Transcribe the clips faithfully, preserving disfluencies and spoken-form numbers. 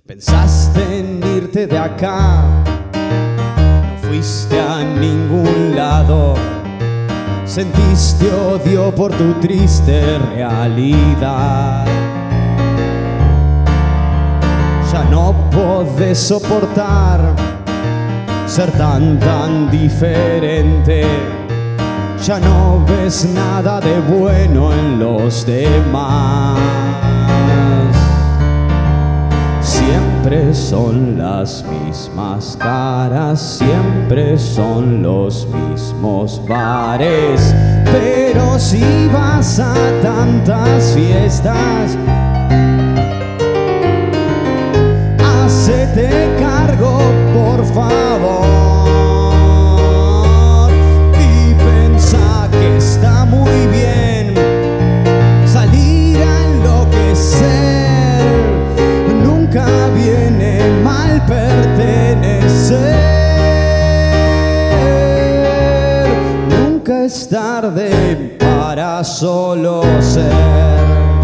Pensaste en irte de acá, no fuiste a ningún lado. Sentiste odio por tu triste realidad. Ya no podés soportar ser tan tan diferente. Ya no ves nada de bueno en los demás. Siempre son las mismas caras, siempre son los mismos bares. Pero si vas a tantas fiestas, hacete cargo, por favor, y pensá que está muy bien salir a enloquecer. Nunca viene mal pertenecer. Nunca es tarde para solo ser.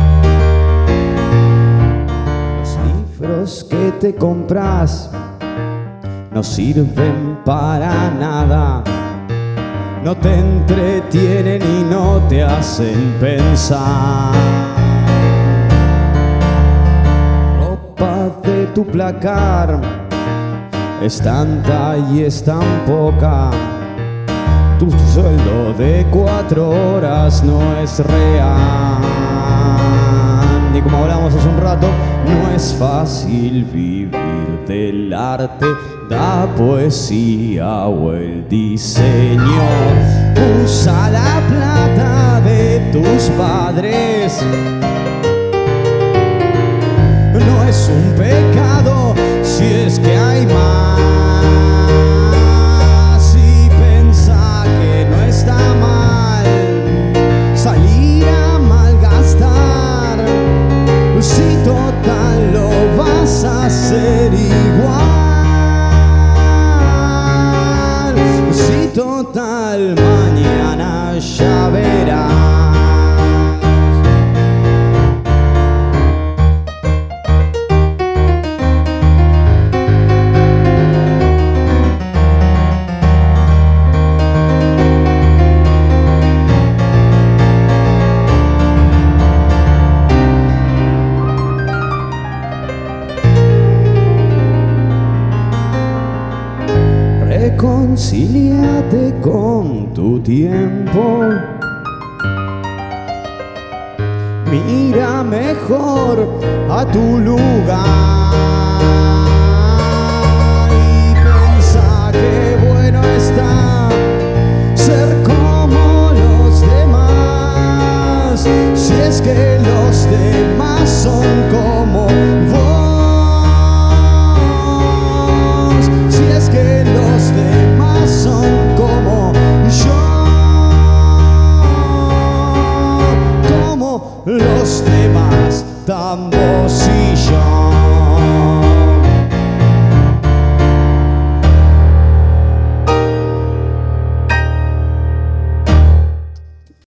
Los libros que te compras no sirven para nada. No te entretienen y no te hacen pensar. De tu placar es tanta y es tan poca. Tu sueldo de cuatro horas no es real. Y como hablamos hace un rato, no es fácil vivir del arte, la poesía o el diseño. Usa la plata de tus padres. No es un pecado si es que hay más. Y pensá que no está mal salir a malgastar. Si total lo vas a hacer igual. Si total mañana ya verás. Reconcíliate con tu tiempo. Mira mejor a tu lugar y pensá que bueno está ser como los demás. Si es que los demás son